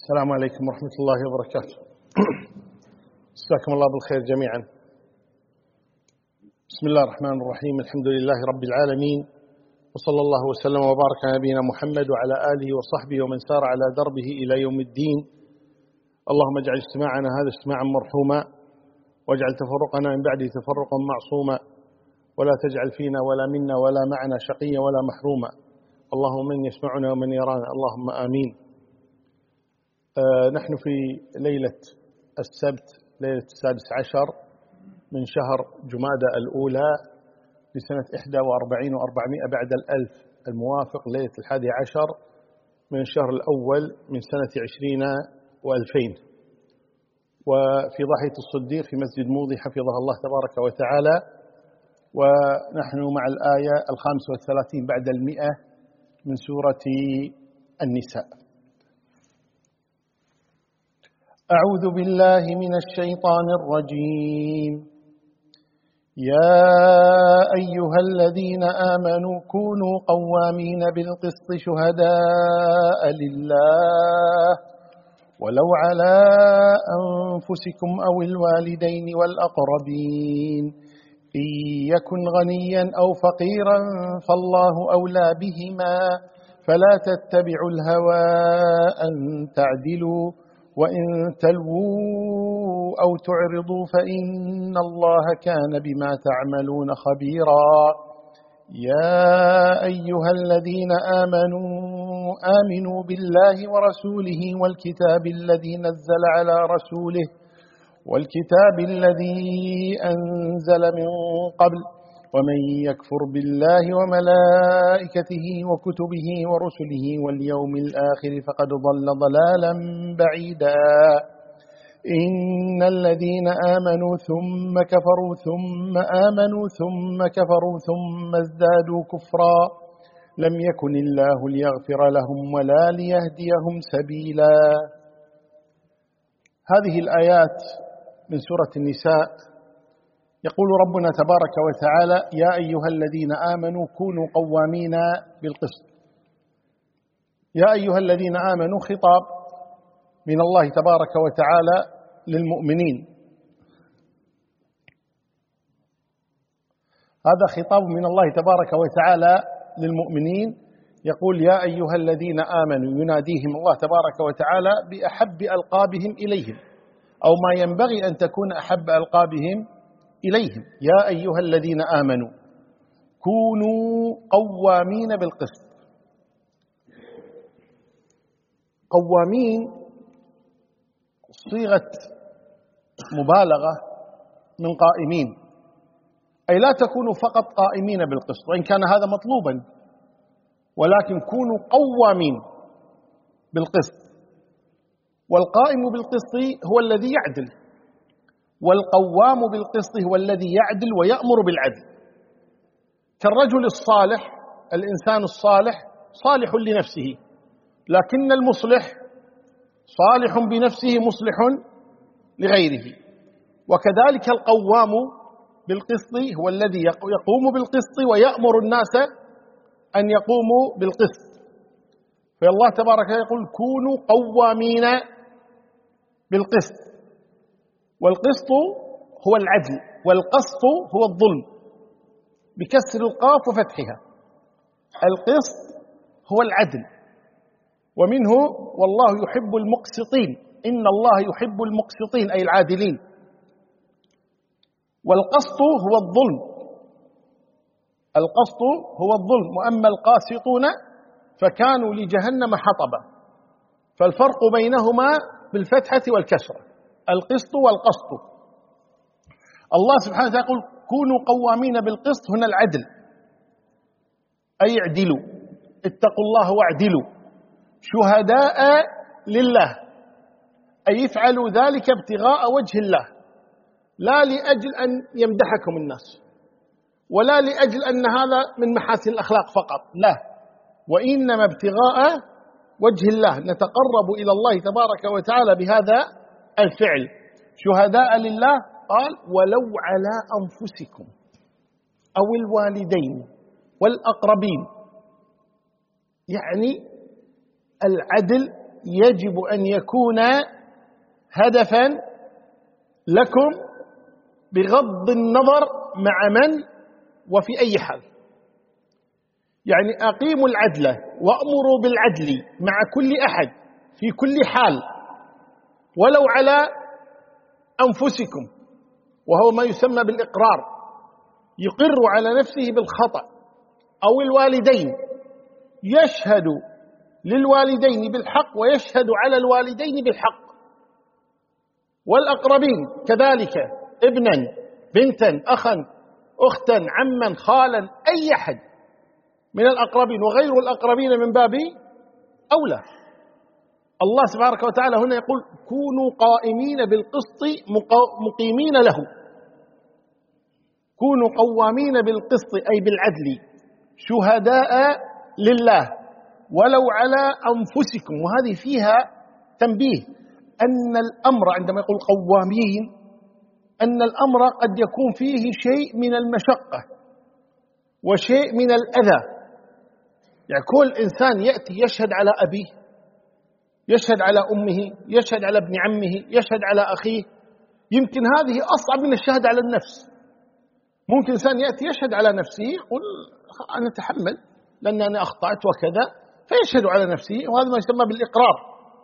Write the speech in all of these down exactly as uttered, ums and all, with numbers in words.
السلام عليكم ورحمة الله وبركاته. مساكم الله بالخير جميعا. بسم الله الرحمن الرحيم. الحمد لله رب العالمين، وصلى الله وسلم وبارك على نبينا محمد وعلى آله وصحبه ومن سار على دربه إلى يوم الدين. اللهم اجعل اجتماعنا هذا اجتماعا مرحوما، واجعل تفرقنا من بعده تفرقا معصوما، ولا تجعل فينا ولا منا ولا معنا شقيا ولا محروما. اللهم من يسمعنا ومن يرانا، اللهم آمين. آه نحن في ليلة السبت، ليلة السادس عشر من شهر جمادى الأولى لسنة إحدى وأربعين وأربعمائة بعد الألف، الموافق ليلة الحادي عشر من الشهر الأول من سنة عشرين وألفين، وفي ضاحية الصديق في مسجد موضي حفظها الله تبارك وتعالى. ونحن مع الآية الخامسة والثلاثين بعد المئة من سورة النساء. أعوذ بالله من الشيطان الرجيم. يا أيها الذين آمنوا كونوا قوامين بالقسط شهداء لله ولو على أنفسكم أو الوالدين والأقربين إن يكن غنيا أو فقيرا فالله أولى بهما فلا تتبعوا الهوى أن تعدلوا وإن تلووا أو تعرضوا فإن الله كان بما تعملون خبيرا. يا أيها الذين آمنوا آمنوا بالله ورسوله والكتاب الذي نزل على رسوله والكتاب الذي أنزل من قبل ومن يكفر بالله وملائكته وكتبه ورسله واليوم الآخر فقد ضل ضلالا بعيدا. إن الذين آمنوا ثم كفروا ثم آمنوا ثم كفروا ثم ازدادوا كفرا لم يكن الله ليغفر لهم ولا ليهديهم سبيلا. هذه الآيات من سورة النساء يقول ربنا تبارك وتعالى: يا أيها الذين آمنوا كونوا قوامين بالقسط. يا أيها الذين آمنوا خطاب من الله تبارك وتعالى للمؤمنين، هذا خطاب من الله تبارك وتعالى للمؤمنين، يقول يا أيها الذين آمنوا، يناديهم الله تبارك وتعالى بأحب ألقابهم إليهم، أو ما ينبغي أن تكون أحب ألقابهم إليهم. يا أيها الذين آمنوا كونوا قوامين بالقسط. قوامين صيغة مبالغة من قائمين، أي لا تكونوا فقط قائمين بالقسط وإن كان هذا مطلوبا، ولكن كونوا قوامين بالقسط. والقائم بالقسط هو الذي يعدل، والقوام بالقسط هو الذي يعدل ويأمر بالعدل. كالرجل الصالح، الإنسان الصالح صالح لنفسه، لكن المصلح صالح بنفسه مصلح لغيره. وكذلك القوام بالقسط هو الذي يقوم بالقسط ويأمر الناس أن يقوموا بالقسط. فالله تبارك يقول كونوا قوامين بالقسط. والقسط هو العدل، والقسط هو الظلم بكسر القاف وفتحها. القسط هو العدل، ومنه والله يحب المقسطين، إن الله يحب المقسطين أي العادلين. والقسط هو الظلم، القسط هو الظلم. وأما القاسطون فكانوا لجهنم حطبا، فالفرق بينهما بالفتحة والكسرة، القسط والقسط. الله سبحانه وتعالى يقول كونوا قوامين بالقسط، هنا العدل، أي اعدلوا، اتقوا الله واعدلوا، شهداء لله، أي افعلوا ذلك ابتغاء وجه الله، لا لأجل أن يمدحكم الناس، ولا لأجل أن هذا من محاسن الأخلاق فقط، لا، وإنما ابتغاء وجه الله، نتقرب إلى الله تبارك وتعالى بهذا الفعل. شهداء لله، قال ولو على أنفسكم أو الوالدين والأقربين، يعني العدل يجب أن يكون هدفا لكم بغض النظر مع من وفي أي حال. يعني أقيموا العدل وأمروا بالعدل مع كل أحد في كل حال ولو على أنفسكم، وهو ما يسمى بالإقرار، يقر على نفسه بالخطأ، أو الوالدين يشهد للوالدين بالحق ويشهد على الوالدين بالحق، والأقربين كذلك، ابنا بنتا أخا أختا عما خالا أي أحد من الأقربين، وغير الأقربين من باب أولى. الله سبحانه وتعالى هنا يقول كونوا قائمين بالقسط مقيمين له، كونوا قوامين بالقسط أي بالعدل شهداء لله ولو على أنفسكم. وهذه فيها تنبيه أن الأمر عندما يقول قوامين أن الأمر قد يكون فيه شيء من المشقة وشيء من الأذى. يعني كل إنسان يأتي يشهد على أبيه، يشهد على أمه، يشهد على ابن عمه، يشهد على أخيه، يمكن هذه أصعب من الشهادة على النفس. ممكن إنسان يأتي يشهد على نفسه يقول أنا أتحمل لأن أنا أخطأت وكذا، فيشهد على نفسه، وهذا ما يسمى بالإقرار.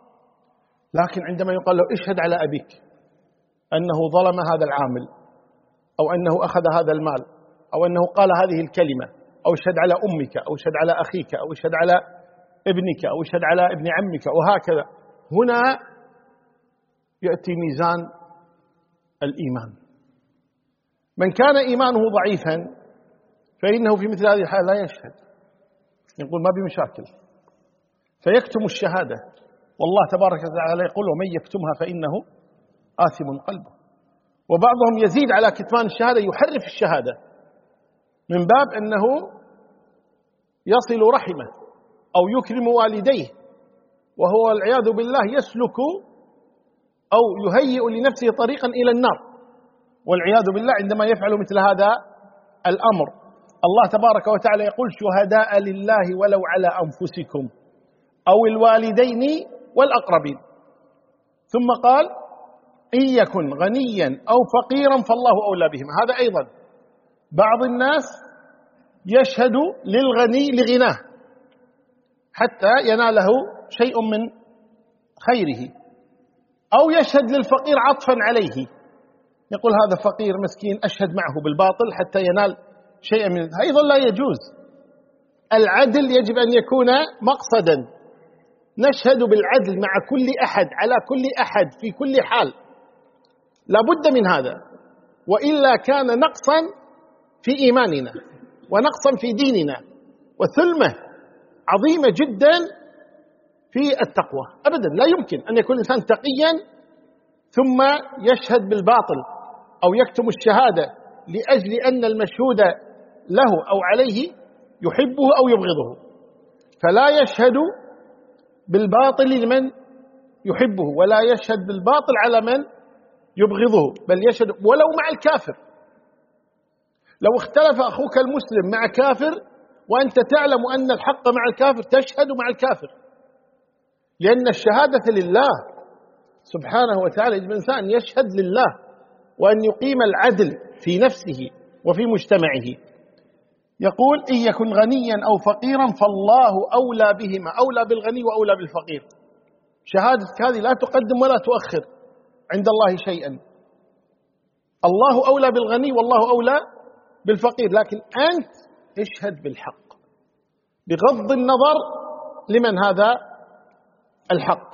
لكن عندما يقال له اشهد على أبيك أنه ظلم هذا العامل، أو أنه أخذ هذا المال، أو أنه قال هذه الكلمة، أو اشهد على أمك، أو اشهد على أخيك، أو اشهد على ابنك، أو اشهد على ابن عمك، وهكذا، هنا يأتي ميزان الإيمان. من كان إيمانه ضعيفا فإنه في مثل هذه الحالة لا يشهد، يقول ما بمشاكل، فيكتم الشهادة، والله تبارك وتعالى يقول ومن يكتمها فإنه آثم قلبه. وبعضهم يزيد على كتمان الشهادة، يحرف الشهادة من باب أنه يصل رحمه أو يكرم والديه، وهو والعياذ بالله يسلك أو يهيئ لنفسه طريقا إلى النار والعياذ بالله عندما يفعل مثل هذا الأمر. الله تبارك وتعالى يقول شهداء لله ولو على أنفسكم أو الوالدين والأقربين، ثم قال إن يكن غنيا أو فقيرا فالله أولى بهما. هذا أيضا بعض الناس يشهد للغني لغناه حتى يناله شيء من خيره، أو يشهد للفقير عطفا عليه، يقول هذا فقير مسكين أشهد معه بالباطل حتى ينال شيئا من أيضا لا يجوز. العدل يجب أن يكون مقصدا، نشهد بالعدل مع كل أحد على كل أحد في كل حال، لا بد من هذا، وإلا كان نقصا في إيماننا ونقصا في ديننا وثلمة عظيمة جدا في التقوى. أبدا لا يمكن أن يكون الإنسان تقيا ثم يشهد بالباطل أو يكتم الشهادة لأجل أن المشهود له أو عليه يحبه أو يبغضه، فلا يشهد بالباطل لمن يحبه ولا يشهد بالباطل على من يبغضه، بل يشهد ولو مع الكافر. لو اختلف أخوك المسلم مع كافر وأنت تعلم أن الحق مع الكافر تشهد مع الكافر، لأن الشهادة لله سبحانه وتعالى. يجب الإنسان يشهد لله وأن يقيم العدل في نفسه وفي مجتمعه. يقول إن يكن غنيا أو فقيرا فالله أولى بهما، أولى بالغني وأولى بالفقير. شهادتك هذه لا تقدم ولا تؤخر عند الله شيئا، الله أولى بالغني والله أولى بالفقير، لكن أنت اشهد بالحق بغض النظر لمن هذا الحق.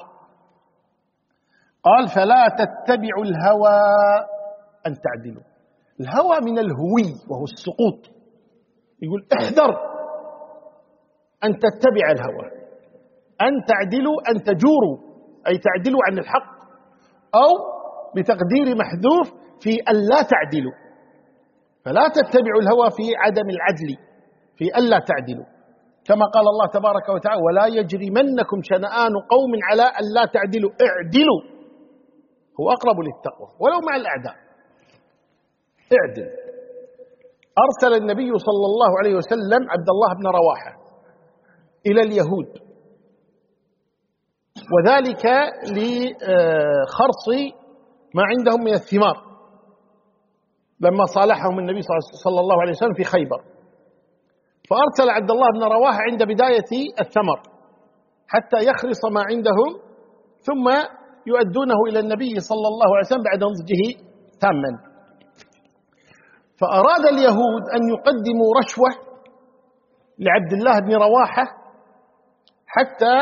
قال فلا تتبعوا الهوى أن تعدلوا. الهوى من الهوي وهو السقوط، يقول احذر أن تتبع الهوى، أن تعدلوا أن تجوروا أي تعدلوا عن الحق، أو بتقدير محذوف في أن لا تعدلوا. فلا تتبعوا الهوى في عدم العدل، في أن لا تعدلوا، كما قال الله تبارك وتعالى ولا يجرمنكم شنآن قوم على أن لا تعدلوا اعدلوا، هو أقرب للتقوى ولو مع الأعداء. اعدل. أرسل النبي صلى الله عليه وسلم عبد الله بن رواحة إلى اليهود وذلك لخرص ما عندهم من الثمار لما صالحهم النبي صلى الله عليه وسلم في خيبر، فأرسل عبد الله بن رواحة عند بداية الثمر حتى يخرص ما عندهم ثم يؤدونه إلى النبي صلى الله عليه وسلم بعد نضجه تاما. فأراد اليهود أن يقدموا رشوة لعبد الله بن رواحة حتى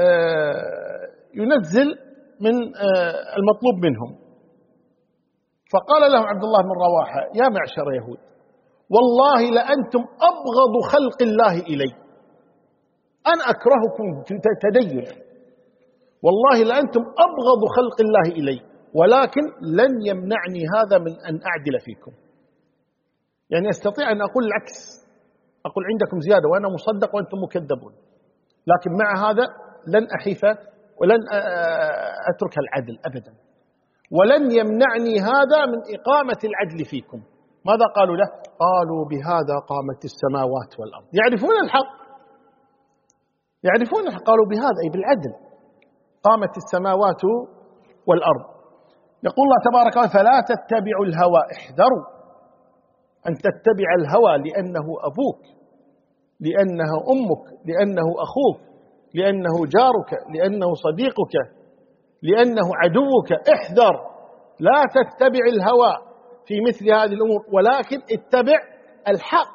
ينزل من المطلوب منهم. فقال لهم عبد الله بن رواحة: يا معشر يهود، والله لأنتم أبغض خلق الله إلي، أنا أكرهكم تدينا، والله لأنتم أبغض خلق الله إلي، ولكن لن يمنعني هذا من أن أعدل فيكم. يعني أستطيع أن أقول العكس، أقول عندكم زيادة وأنا مصدق وأنتم مكذبون، لكن مع هذا لن أحيف ولن أترك العدل أبدا، ولن يمنعني هذا من إقامة العدل فيكم. ماذا قالوا له؟ قالوا: بهذا قامت السماوات والأرض. يعرفون الحق، يعرفون الحق. قالوا بهذا أي بالعدل قامت السماوات والأرض. يقول الله تبارك وتعالى: فلا تتبعوا الهوى، احذروا أن تتبع الهوى، لأنه أبوك، لأنه أمك، لأنه أخوك، لأنه جارك، لأنه صديقك، لأنه عدوك. احذر، لا تتبع الهوى في مثل هذه الأمور، ولكن اتبع الحق،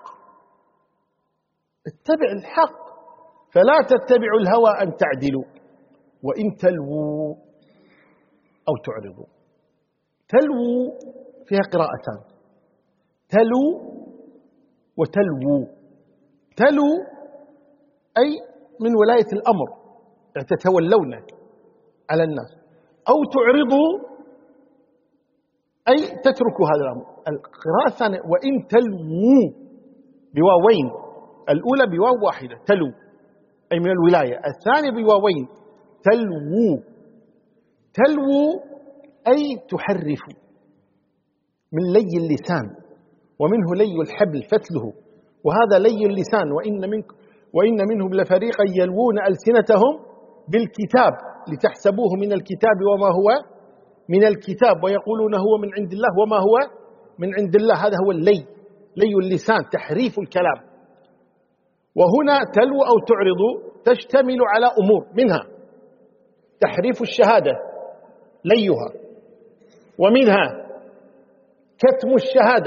اتبع الحق. فلا تتبعوا الهوى أن تعدلوا وإن تلووا أو تعرضوا. تلووا فيها قراءتان، تلو وتلووا. تلو أي من ولاية الأمر، تتولون على الناس، أو تعرضوا أي تتركوا هذا الأمر. القراءة الثانية وإن تلووا بواوين، الأولى بواو واحدة تلو أي من الولاية، الثانية بواوين تلووا. تلووا أي تحرفوا، من لي اللسان، ومنه لي الحبل فتله، وهذا لي اللسان. وإن منكم وإن منهم لفريقا يلوون ألسنتهم بالكتاب لتحسبوه من الكتاب وما هو من الكتاب، ويقولون هو من عند الله وما هو من عند الله. هذا هو اللي، لي اللسان، تحريف الكلام. وهنا تلو أو تعرض تشتمل على أمور، منها تحريف الشهادة ليها، ومنها كتم الشهادة،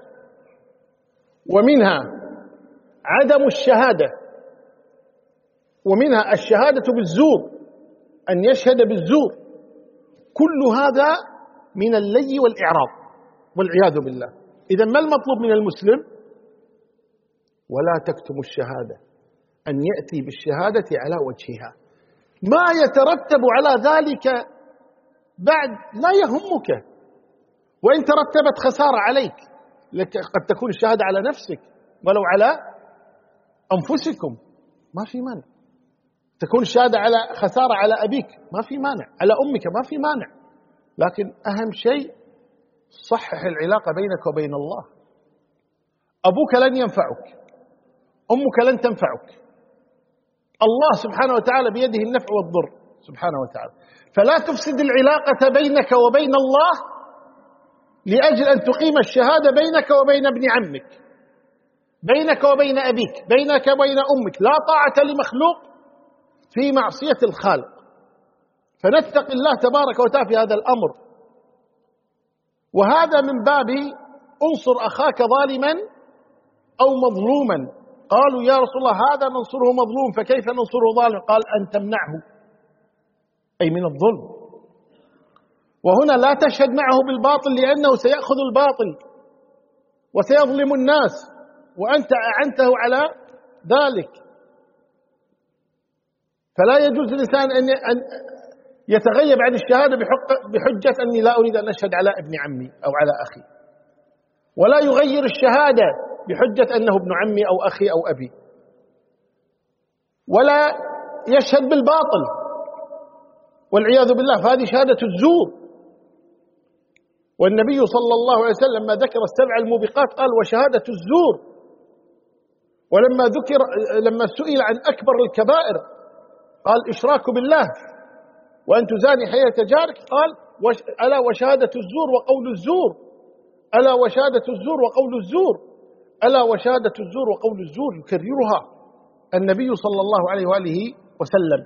ومنها عدم الشهادة، ومنها الشهادة بالزور، أن يشهد بالزور. كل هذا من اللي والإعراض والعياذ بالله. إذن ما المطلوب من المسلم؟ ولا تكتم الشهادة، أن يأتي بالشهادة على وجهها. ما يترتب على ذلك بعد لا يهمك، وإن ترتبت خسارة عليك، قد تكون الشهادة على نفسك ولو على أنفسكم ما في مانع، تكون الشهادة على خسارة على أبيك ما في مانع، على أمك ما في مانع، لكن أهم شيء صحح العلاقة بينك وبين الله. أبوك لن ينفعك، أمك لن تنفعك، الله سبحانه وتعالى بيده النفع والضر سبحانه وتعالى. فلا تفسد العلاقة بينك وبين الله لأجل أن تقيم الشهادة بينك وبين ابن عمك، بينك وبين أبيك، بينك وبين أمك. لا طاعة لمخلوق في معصية الخالق. فنتقي الله تبارك وتعالى في هذا الأمر. وهذا من باب انصر أخاك ظالما أو مظلوما. قالوا يا رسول الله هذا ننصره مظلوم فكيف ننصره ظالما؟ قال أن تمنعه أي من الظلم. وهنا لا تشهد معه بالباطل لأنه سيأخذ الباطل وسيظلم الناس وأنت أعنته على ذلك. فلا يجوز للإنسان أن يتغيب عن الشهادة بحجة أني لا أريد أن أشهد على ابن عمي أو على أخي، ولا يغير الشهادة بحجة أنه ابن عمي أو أخي أو أبي، ولا يشهد بالباطل والعياذ بالله، فهذه شهادة الزور. والنبي صلى الله عليه وسلم لما ذكر السبع الموبقات قال وشهادة الزور. ولما ذكر لما سئل عن أكبر الكبائر قال إشراك بالله وأن تزاني حياة جارك، قال ألا وشهادة الزور وقول الزور، ألا وشهادة الزور وقول الزور، ألا وشهادة الزور وقول الزور، يكررها النبي صلى الله عليه وآله وسلم.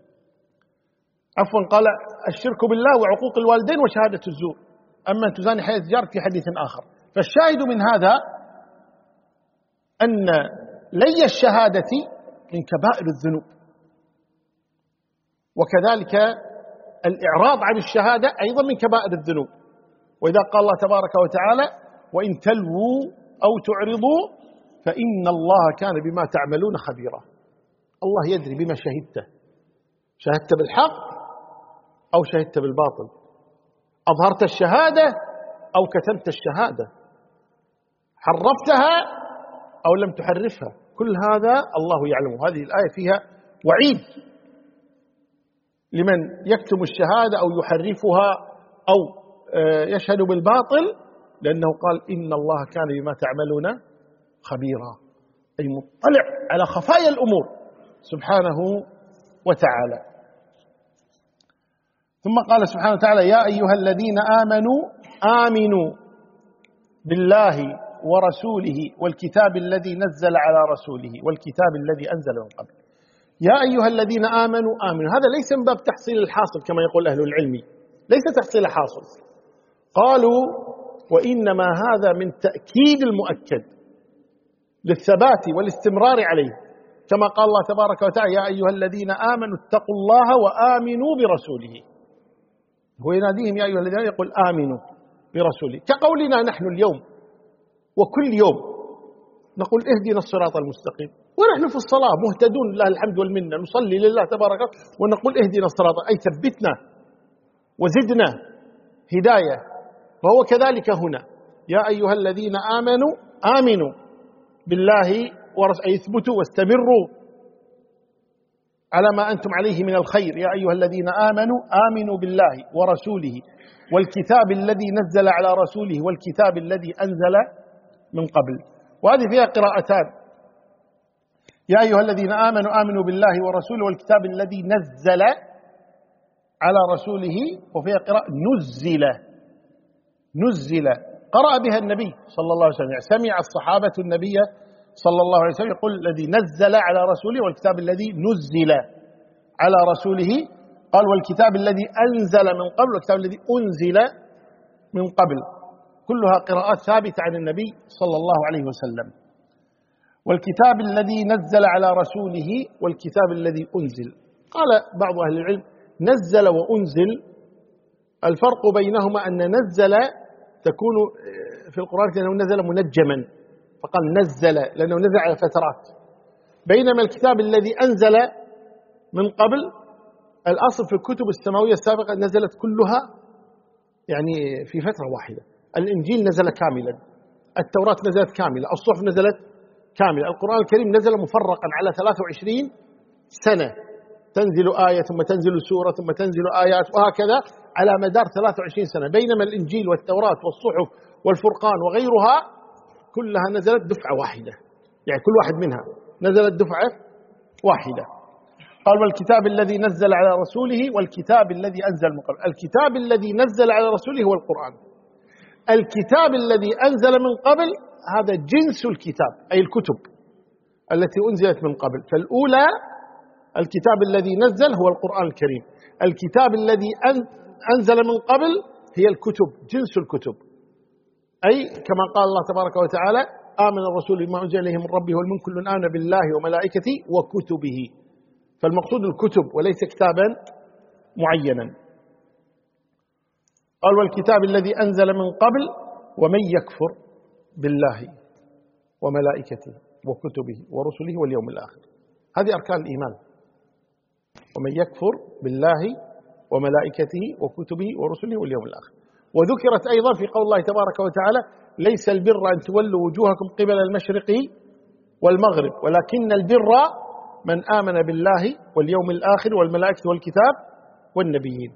عفوا قال الشرك بالله وعقوق الوالدين وشهادة الزور، أما أن تزاني حياة جارك في حديث آخر. فالشاهد من هذا أن لي الشهادة من كبائر الذنوب، وكذلك الإعراض عن الشهادة أيضا من كبائر الذنوب. وإذا قال الله تبارك وتعالى وإن تلووا أو تعرضوا فإن الله كان بما تعملون خبيرا. الله يدري بما شهدته، شهدت بالحق أو شهدت بالباطل، أظهرت الشهادة أو كتمت الشهادة، حرفتها أو لم تحرفها، كل هذا الله يعلم. هذه الآية فيها وعيد لمن يكتم الشهادة أو يحرفها أو يشهد بالباطل، لأنه قال إن الله كان بما تعملون خبيرا، أي مطلع على خفايا الأمور سبحانه وتعالى. ثم قال سبحانه وتعالى يا أيها الذين آمنوا آمنوا بالله ورسوله والكتاب الذي نزل على رسوله والكتاب الذي أنزل من قبل. يا أيها الذين آمنوا آمنوا، هذا ليس من باب تحصيل الحاصل كما يقول أهل العلم، ليس تحصيل حاصل، قالوا وإنما هذا من تأكيد المؤكد للثبات والاستمرار عليه، كما قال الله تبارك وتعالى يا أيها الذين آمنوا اتقوا الله وآمنوا برسوله. هو يناديهم يا أيها الذين، يقول آمنوا برسوله، كقولنا نحن اليوم وكل يوم نقول اهدنا الصراط المستقيم، ونحن في الصلاة مهتدون لله الحمد والمنة، نصلي لله تبارك ونقول اهدنا الصراط، أي ثبتنا وزدنا هداية. فهو كذلك هنا يا أيها الذين آمنوا آمنوا بالله ورسوله، أي اثبتوا واستمروا على ما أنتم عليه من الخير. يا أيها الذين آمنوا آمنوا بالله ورسوله والكتاب الذي نزل على رسوله والكتاب الذي أنزل من قبل. وهذه فيها قراءتان، يا أيها الذين آمنوا آمنوا بالله ورسوله والكتاب الذي نزل على رسوله، وفيها قراءة نزل نزل قرأ بها النبي صلى الله عليه وسلم، يعني سمع الصحابة النبي صلى الله عليه وسلم يقول الذي نزل على رسوله والكتاب الذي نزل على رسوله، قال والكتاب الذي أنزل من قبل والكتاب الذي أنزل من قبل، كلها قراءات ثابتة عن النبي صلى الله عليه وسلم. والكتاب الذي نزل على رسوله والكتاب الذي أنزل، قال بعض أهل العلم نزل وأنزل الفرق بينهما أن نزل تكون في القرآن كأنه نزل منجما، فقال نزل لأنه نزل على فترات، بينما الكتاب الذي أنزل من قبل الأصل في الكتب السماوية السابقة نزلت كلها يعني في فترة واحدة. الإنجيل نزل كاملا، التوراة نزلت كاملة، الصحف نزلت كاملة، القرآن الكريم نزل مفرقا على ثلاثة وعشرين سنة، تنزل آية ثم تنزل سورة ثم تنزل آيات، وهكذا على مدار ثلاثة وعشرين سنة. بينما الإنجيل والتوراة والصحف والفرقان وغيرها كلها نزلت دفعة واحدة، يعني كل واحد منها نزلت دفعة واحدة. قال والكتاب الذي نزل على رسوله والكتاب الذي أنزل من قبل. الكتاب الذي نزل على رسوله هو القرآن، الكتاب الذي أنزل من قبل هذا جنس الكتاب، أي الكتب التي أنزلت من قبل. فالأولى الكتاب الذي نزل هو القرآن الكريم، الكتاب الذي أنزل من قبل هي الكتب، جنس الكتب، أي كما قال الله تبارك وتعالى آمن الرسول بما أنزل إليه من ربه والمؤمنون كل آمن بالله وملائكته وكتبه، فالمقصود الكتب وليس كتابا معينا. قال والكتاب الذي أنزل من قبل ومن يكفر بالله وملائكته وكتبه ورسله واليوم الآخر، هذه أركان الإيمان، ومن يكفر بالله وملائكته وكتبه ورسله واليوم الآخر. وذكرت أيضا في قول الله تبارك وتعالى ليس البر أن تولوا وجوهكم قبل المشرق والمغرب ولكن البر من آمن بالله واليوم الآخر والملائكة والكتاب والنبيين.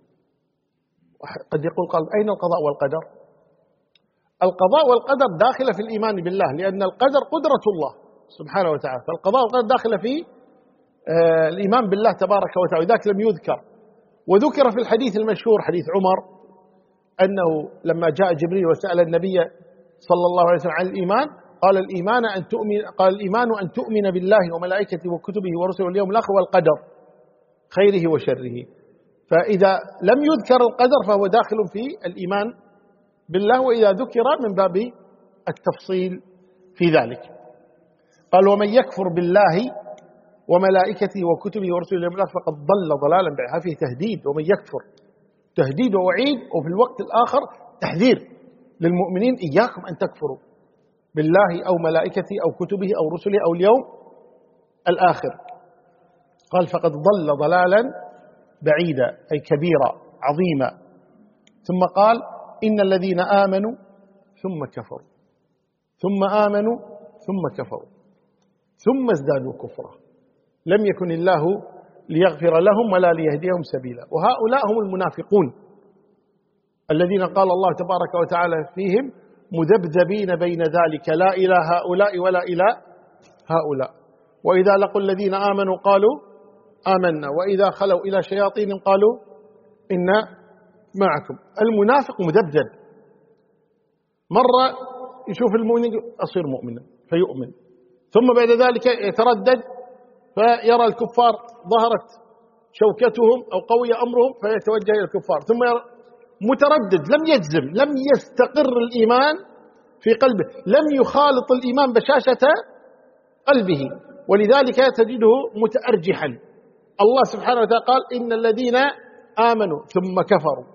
قد يقول قال أين القضاء والقدر؟ القضاء والقدر داخلة في الإيمان بالله، لأن القدر قدرة الله سبحانه وتعالى، فالقضاء والقدر داخلة في الإيمان بالله تبارك وتعالى، ذاك لم يذكر. وذكر في الحديث المشهور حديث عمر أنه لما جاء جبريل وسأل النبي صلى الله عليه وسلم عن الإيمان قال الإيمان أن تؤمن قال الإيمان أن تؤمن بالله وملائكته وكتبه ورسله واليوم الآخر والقدر خيره وشره. فإذا لم يذكر القدر فهو داخل في الإيمان بالله، وإذا ذكر من باب التفصيل في ذلك. قال ومن يكفر بالله وملائكته وكتبه ورسله واليوم الآخر فقد ضل ضلالا بعيدا. فيه تهديد ومن يكفر، تهديد ووعيد، وفي الوقت الآخر تحذير للمؤمنين إياكم أن تكفروا بالله أو ملائكته أو كتبه أو رسله أو اليوم الآخر. قال فقد ضل ضلالا بعيدا أي كبيرا عظيما. ثم قال إن الذين آمنوا ثم كفروا ثم آمنوا ثم كفروا ثم ازدادوا كفرا لم يكن الله ليغفر لهم ولا ليهديهم سبيلا. وهؤلاء هم المنافقون الذين قال الله تبارك وتعالى فيهم مذبذبين بين ذلك لا إلى هؤلاء ولا إلى هؤلاء، وإذا لقوا الذين آمنوا قالوا آمنا وإذا خلوا إلى شياطين قالوا إنا معكم. المنافق مذبذب، مرة يشوف المؤمن أصير مؤمنا فيؤمن، ثم بعد ذلك يتردد فيرى الكفار ظهرت شوكتهم أو قوي أمرهم فيتوجه إلى الكفار، ثم متردد لم يجزم، لم يستقر الإيمان في قلبه، لم يخالط الإيمان بشاشة قلبه، ولذلك تجده متأرجحا. الله سبحانه وتعالى قال إن الذين آمنوا ثم كفروا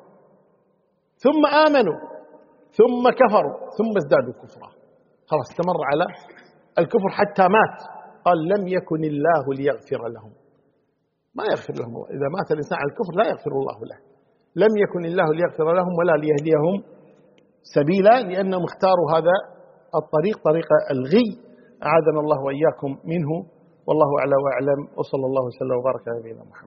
ثم آمنوا ثم كفروا ثم ازدادوا كفرا. خلاص استمر على الكفر حتى مات. قال لم يكن الله ليغفر لهم، ما يغفر لهم. إذا مات الإنسان على الكفر لا يغفر الله له. لم يكن الله ليغفر لهم ولا ليهديهم سبيلا، لأنهم اختاروا هذا الطريق، طريق الغي، أعاذنا الله وإياكم منه. والله أعلى وأعلم، وصلى الله وسلم وبارك على نبينا محمد.